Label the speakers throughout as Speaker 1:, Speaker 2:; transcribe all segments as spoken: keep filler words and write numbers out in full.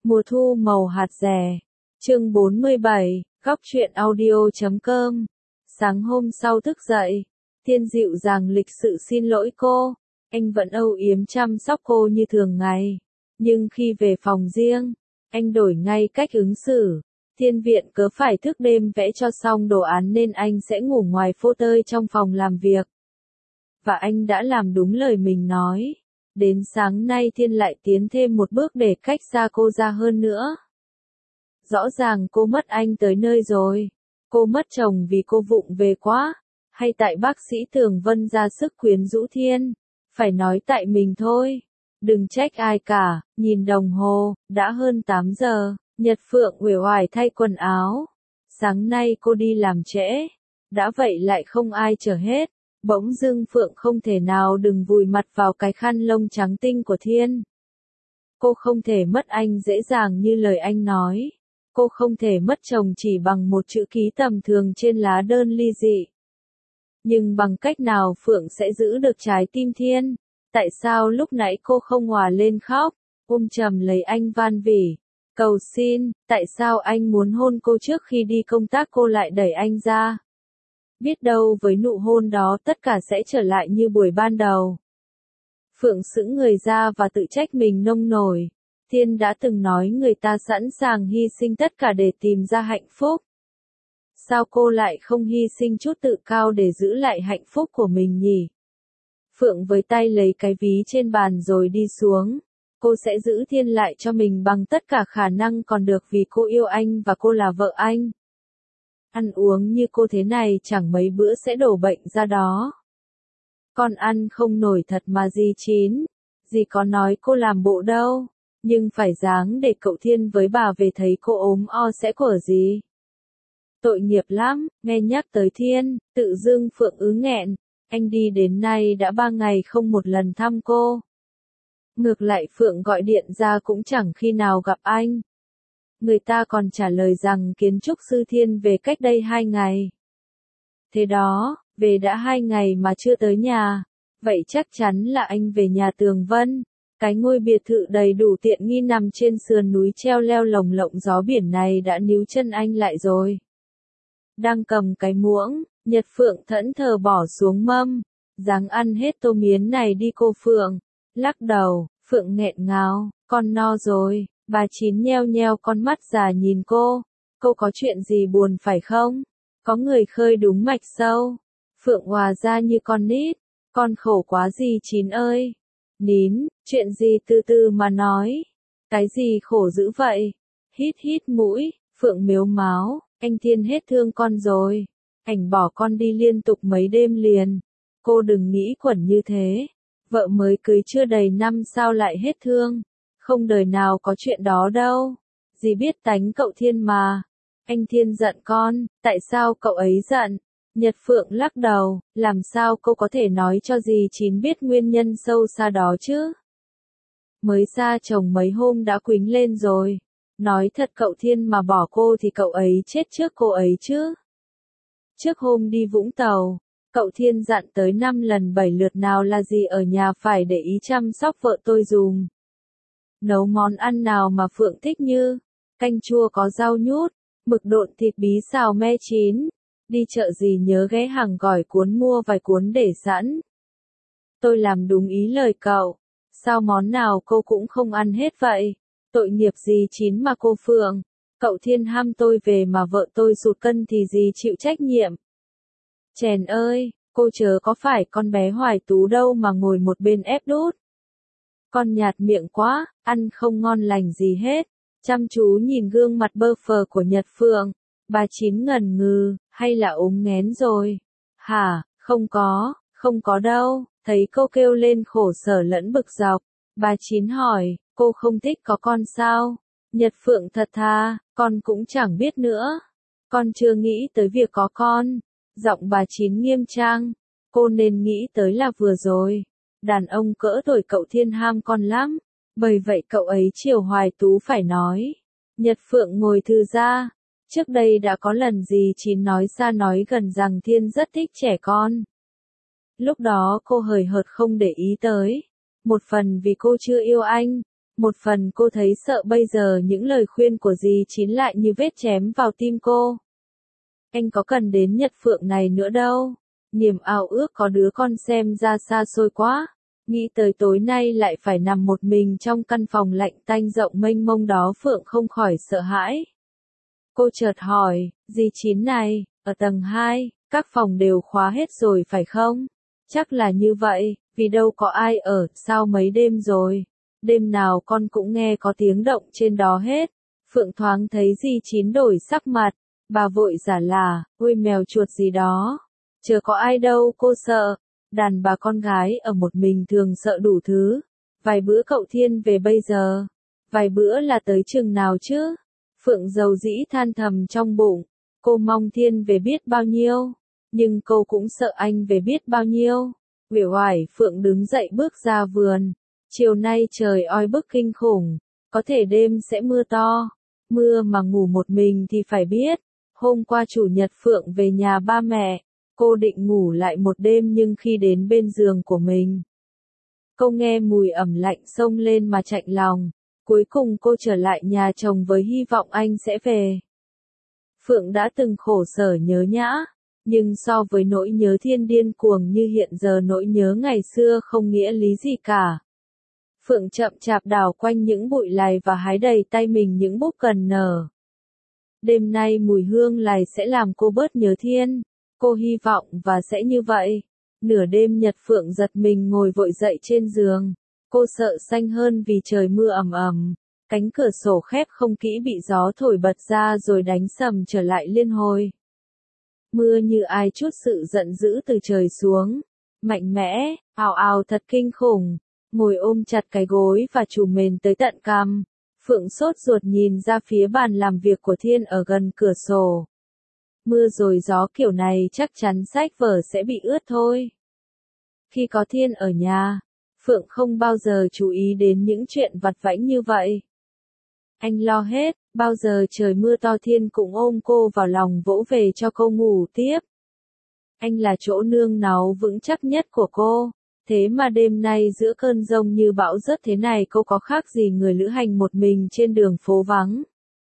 Speaker 1: Mùa thu màu hạt rẻ. Chương bốn mươi bảy, góc truyện audio chấm com. Sáng hôm sau thức dậy, Thiên dịu dàng lịch sự xin lỗi cô. Anh vẫn âu yếm chăm sóc cô như thường ngày. Nhưng khi về phòng riêng, anh đổi ngay cách ứng xử. Thiên viện cớ phải thức đêm vẽ cho xong đồ án nên anh sẽ ngủ ngoài phô tơi trong phòng làm việc. Và anh đã làm đúng lời mình nói. Đến sáng nay Thiên lại tiến thêm một bước để cách xa cô ra hơn nữa. Rõ ràng cô mất anh tới nơi rồi. Cô mất chồng vì cô vụng về quá. Hay tại bác sĩ Tường Vân ra sức quyến rũ Thiên. Phải nói tại mình thôi. Đừng trách ai cả. Nhìn đồng hồ, đã hơn tám giờ. Nhật Phượng uể oải thay quần áo. Sáng nay cô đi làm trễ. Đã vậy lại không ai chở hết. Bỗng dưng Phượng không thể nào đừng vùi mặt vào cái khăn lông trắng tinh của Thiên. Cô không thể mất anh dễ dàng như lời anh nói. Cô không thể mất chồng chỉ bằng một chữ ký tầm thường trên lá đơn ly dị. Nhưng bằng cách nào Phượng sẽ giữ được trái tim Thiên? Tại sao lúc nãy cô không òa lên khóc, ôm chầm lấy anh van vỉ, cầu xin, tại sao anh muốn hôn cô trước khi đi công tác cô lại đẩy anh ra? Biết đâu với nụ hôn đó tất cả sẽ trở lại như buổi ban đầu. Phượng sững người ra và tự trách mình nông nổi. Thiên đã từng nói người ta sẵn sàng hy sinh tất cả để tìm ra hạnh phúc. Sao cô lại không hy sinh chút tự cao để giữ lại hạnh phúc của mình nhỉ? Phượng với tay lấy cái ví trên bàn rồi đi xuống. Cô sẽ giữ Thiên lại cho mình bằng tất cả khả năng còn được vì cô yêu anh và cô là vợ anh. Ăn uống như cô thế này chẳng mấy bữa sẽ đổ bệnh ra đó. Con ăn không nổi thật mà dì Chín. Dì có nói cô làm bộ đâu. Nhưng phải dáng để cậu Thiên với bà về thấy cô ốm o sẽ của gì. Tội nghiệp lắm, nghe nhắc tới Thiên, tự dưng Phượng ứ nghẹn. Anh đi đến nay đã ba ngày không một lần thăm cô. Ngược lại Phượng gọi điện ra cũng chẳng khi nào gặp anh. Người ta còn trả lời rằng kiến trúc sư Thiên về cách đây hai ngày. Thế đó, về đã hai ngày mà chưa tới nhà. Vậy chắc chắn là anh về nhà Tường Vân. Cái ngôi biệt thự đầy đủ tiện nghi nằm trên sườn núi treo leo lồng lộng gió biển này đã níu chân anh lại rồi. Đang cầm cái muỗng, Nhật Phượng thẫn thờ bỏ xuống mâm. Ráng ăn hết tô miến này đi cô Phượng. Lắc đầu, Phượng nghẹn ngào, con no rồi. Bà Chín nheo nheo con mắt già nhìn cô. Cô có chuyện gì buồn phải không? Có người khơi đúng mạch sâu. Phượng hòa ra như con nít. Con khổ quá gì Chín ơi. Nín, chuyện gì từ từ mà nói. Cái gì khổ dữ vậy? Hít hít mũi, Phượng mếu máo. Anh Thiên hết thương con rồi. Ảnh bỏ con đi liên tục mấy đêm liền. Cô đừng nghĩ quẩn như thế. Vợ mới cưới chưa đầy năm sao lại hết thương. Không đời nào có chuyện đó đâu. Dì biết tánh cậu Thiên mà. Anh Thiên giận con, tại sao cậu ấy giận? Nhật Phượng lắc đầu, làm sao cô có thể nói cho dì Chín biết nguyên nhân sâu xa đó chứ? Mới xa chồng mấy hôm đã quýnh lên rồi. Nói thật cậu Thiên mà bỏ cô thì cậu ấy chết trước cô ấy chứ. Trước hôm đi Vũng Tàu, cậu Thiên dặn tới năm lần bảy lượt nào là gì ở nhà phải để ý chăm sóc vợ tôi dùm. Nấu món ăn nào mà Phượng thích như canh chua có rau nhút, mực độn thịt bí xào me chín. Đi chợ gì nhớ ghé hàng gỏi cuốn mua vài cuốn để sẵn. Tôi làm đúng ý lời cậu. Sao món nào cô cũng không ăn hết vậy? Tội nghiệp gì Chín mà cô Phượng. Cậu Thiên ham tôi về mà vợ tôi sụt cân thì gì chịu trách nhiệm. Chèn ơi, cô chớ có phải con bé Hoài Tú đâu mà ngồi một bên ép đút. Con nhạt miệng quá, ăn không ngon lành gì hết. Chăm chú nhìn gương mặt bơ phờ của Nhật Phượng. Bà Chín ngần ngừ, hay là ốm nghén rồi? Hả, không có, không có đâu. Thấy cô kêu lên khổ sở lẫn bực dọc. Bà Chín hỏi, cô không thích có con sao? Nhật Phượng thật thà, con cũng chẳng biết nữa. Con chưa nghĩ tới việc có con. Giọng bà Chín nghiêm trang. Cô nên nghĩ tới là vừa rồi. Đàn ông cỡ tuổi cậu Thiên ham con lắm. Bởi vậy cậu ấy chiều Hoài Tú phải nói. Nhật Phượng ngồi thư ra. Trước đây đã có lần dì Chín nói xa nói gần rằng Thiên rất thích trẻ con. Lúc đó cô hời hợt không để ý tới. Một phần vì cô chưa yêu anh. Một phần cô thấy sợ bây giờ những lời khuyên của dì Chín lại như vết chém vào tim cô. Anh có cần đến Nhật Phượng này nữa đâu. Niềm ao ước có đứa con xem ra xa xôi quá. Nghĩ tới tối nay lại phải nằm một mình trong căn phòng lạnh tanh rộng mênh mông đó, Phượng không khỏi sợ hãi. Cô chợt hỏi, dì Chín này, ở tầng hai, các phòng đều khóa hết rồi phải không? Chắc là như vậy, vì đâu có ai ở, sao mấy đêm rồi? Đêm nào con cũng nghe có tiếng động trên đó hết. Phượng thoáng thấy dì Chín đổi sắc mặt, bà vội giả là, ôi mèo chuột gì đó. Chờ có ai đâu cô sợ. Đàn bà con gái ở một mình thường sợ đủ thứ. Vài bữa cậu Thiên về bây giờ. Vài bữa là tới chừng nào chứ? Phượng dầu dĩ than thầm trong bụng. Cô mong Thiên về biết bao nhiêu. Nhưng cô cũng sợ anh về biết bao nhiêu. Uể oải Phượng đứng dậy bước ra vườn. Chiều nay trời oi bức kinh khủng. Có thể đêm sẽ mưa to. Mưa mà ngủ một mình thì phải biết. Hôm qua chủ nhật Phượng về nhà ba mẹ. Cô định ngủ lại một đêm nhưng khi đến bên giường của mình, cô nghe mùi ẩm lạnh xông lên mà chạnh lòng. Cuối cùng cô trở lại nhà chồng với hy vọng anh sẽ về. Phượng đã từng khổ sở nhớ nhã, nhưng so với nỗi nhớ Thiên điên cuồng như hiện giờ, nỗi nhớ ngày xưa không nghĩa lý gì cả. Phượng chậm chạp đào quanh những bụi lài và hái đầy tay mình những búp cần nở. Đêm nay mùi hương lài sẽ làm cô bớt nhớ Thiên. Cô hy vọng và sẽ như vậy. Nửa đêm Nhật Phượng giật mình ngồi vội dậy trên giường. Cô sợ xanh hơn vì trời mưa ầm ầm. Cánh cửa sổ khép không kỹ bị gió thổi bật ra rồi đánh sầm trở lại liên hồi. Mưa như ai trút sự giận dữ từ trời xuống. Mạnh mẽ, ào ào thật kinh khủng. Ngồi ôm chặt cái gối và trùm mền tới tận cằm. Phượng sốt ruột nhìn ra phía bàn làm việc của Thiên ở gần cửa sổ. Mưa rồi gió kiểu này chắc chắn sách vở sẽ bị ướt thôi. Khi có Thiên ở nhà, Phượng không bao giờ chú ý đến những chuyện vặt vãnh như vậy. Anh lo hết, bao giờ trời mưa to Thiên cũng ôm cô vào lòng vỗ về cho cô ngủ tiếp. Anh là chỗ nương náu vững chắc nhất của cô, thế mà đêm nay giữa cơn giông như bão rớt thế này cô có khác gì người lữ hành một mình trên đường phố vắng.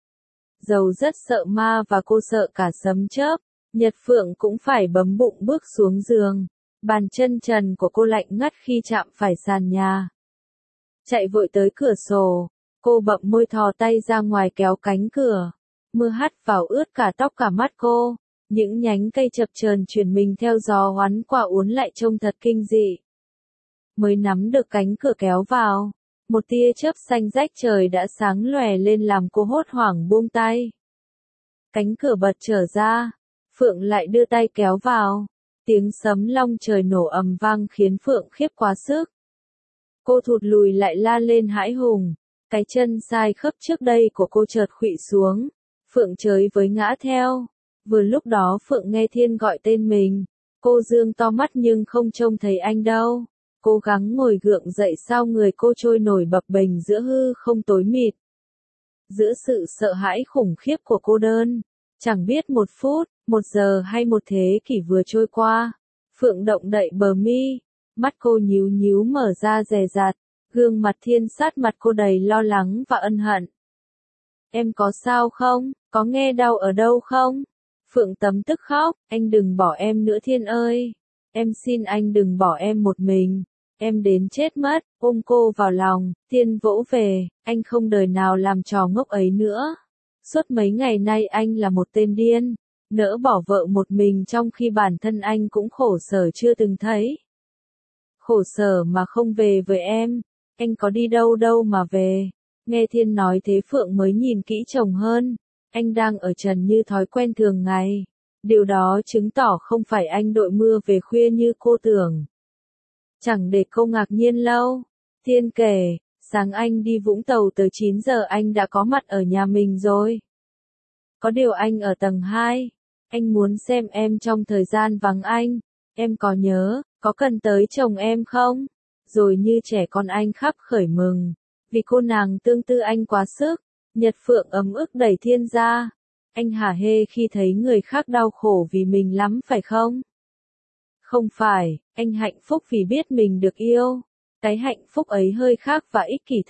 Speaker 1: Dầu rất sợ ma và cô sợ cả sấm chớp, Nhật Phượng cũng phải bấm bụng bước xuống giường. Bàn chân trần của cô lạnh ngắt khi chạm phải sàn nhà. Chạy vội tới cửa sổ, cô bậm môi thò tay ra ngoài kéo cánh cửa. Mưa hắt vào ướt cả tóc cả mắt cô. Những nhánh cây chập chờn chuyển mình theo gió hoắn qua uốn lại trông thật kinh dị. Mới nắm được cánh cửa kéo vào, một tia chớp xanh rách trời đã sáng lòe lên làm cô hốt hoảng buông tay. Cánh cửa bật trở ra, Phượng lại đưa tay kéo vào. Tiếng sấm long trời nổ ầm vang khiến Phượng khiếp quá sức. Cô thụt lùi lại la lên hãi hùng. Cái chân sai khớp trước đây của cô chợt khuỵu xuống. Phượng chới với ngã theo. Vừa lúc đó Phượng nghe Thiên gọi tên mình. Cô dương to mắt nhưng không trông thấy anh đâu. Cố gắng ngồi gượng dậy sao người cô trôi nổi bập bềnh giữa hư không tối mịt. Giữa sự sợ hãi khủng khiếp của cô đơn. Chẳng biết một phút, một giờ hay một thế kỷ vừa trôi qua. Phượng động đậy bờ mi. Mắt cô nhíu nhíu mở ra dè dặt. Gương mặt Thiên sát mặt cô đầy lo lắng và ân hận. Em có sao không? Có nghe đau ở đâu không? Phượng tấm tức khóc. Anh đừng bỏ em nữa Thiên ơi. Em xin anh đừng bỏ em một mình. Em đến chết mất. Ôm cô vào lòng. Thiên vỗ về. Anh không đời nào làm trò ngốc ấy nữa. Suốt mấy ngày nay anh là một tên điên. Nỡ bỏ vợ một mình trong khi bản thân anh cũng khổ sở chưa từng thấy. Khổ sở mà không về với em. Anh có đi đâu đâu mà về. Nghe Thiên nói thế Phượng mới nhìn kỹ chồng hơn. Anh đang ở trần như thói quen thường ngày. Điều đó chứng tỏ không phải anh đội mưa về khuya như cô tưởng. Chẳng để cô ngạc nhiên lâu. Thiên kể, sáng anh đi Vũng Tàu tới chín giờ anh đã có mặt ở nhà mình rồi. Có điều anh ở tầng hai. Anh muốn xem em trong thời gian vắng anh. Em có nhớ, có cần tới chồng em không? Rồi như trẻ con anh khắp khởi mừng. Vì cô nàng tương tư anh quá sức. Nhật Phượng ấm ức đẩy Thiên ra. Anh hả hê khi thấy người khác đau khổ vì mình lắm phải không? Không phải, anh hạnh phúc vì biết mình được yêu. Cái hạnh phúc ấy hơi khác và ích kỷ thật.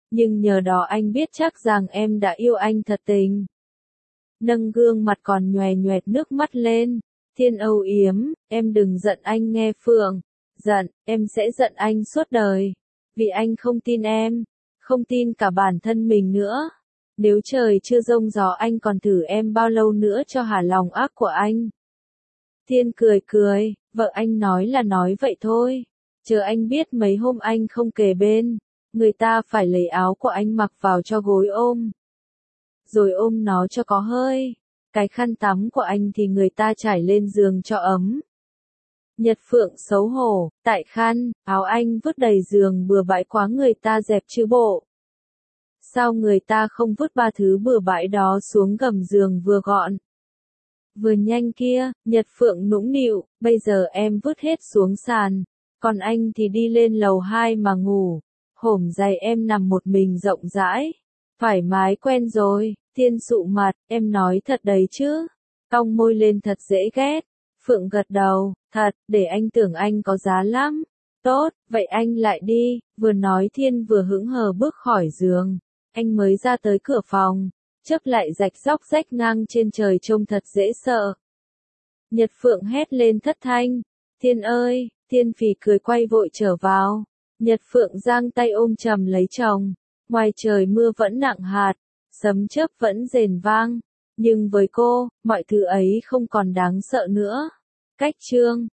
Speaker 1: Nhưng nhờ đó anh biết chắc rằng em đã yêu anh thật tình. Nâng gương mặt còn nhòe nhoẹt nước mắt lên. Thiên âu yếm, em đừng giận anh nghe Phượng. Giận, em sẽ giận anh suốt đời. Vì anh không tin em, không tin cả bản thân mình nữa. Nếu trời chưa giông gió anh còn thử em bao lâu nữa cho hả lòng ác của anh. Thiên cười cười, vợ anh nói là nói vậy thôi. Chờ anh biết mấy hôm anh không kề bên, người ta phải lấy áo của anh mặc vào cho gối ôm. Rồi ôm nó cho có hơi. Cái khăn tắm của anh thì người ta trải lên giường cho ấm. Nhật Phượng xấu hổ, tại khăn, áo anh vứt đầy giường bừa bãi quá người ta dẹp chứ bộ. Sao người ta không vứt ba thứ bừa bãi đó xuống gầm giường vừa gọn, vừa nhanh kia, Nhật Phượng nũng nịu, bây giờ em vứt hết xuống sàn, còn anh thì đi lên lầu hai mà ngủ, hổm dày em nằm một mình rộng rãi, thoải mái quen rồi. Thiên sụ mặt, em nói thật đấy chứ, cong môi lên thật dễ ghét. Phượng gật đầu, thật, để anh tưởng anh có giá lắm. Tốt, vậy anh lại đi, vừa nói Thiên vừa hững hờ bước khỏi giường. Anh mới ra tới cửa phòng, chớp lại rạch róc rách ngang trên trời trông thật dễ sợ. Nhật Phượng hét lên thất thanh, Thiên ơi, Thiên phì cười quay vội trở vào. Nhật Phượng giang tay ôm chầm lấy chồng, ngoài trời mưa vẫn nặng hạt, sấm chớp vẫn rền vang, nhưng với cô, mọi thứ ấy không còn đáng sợ nữa. Cách chương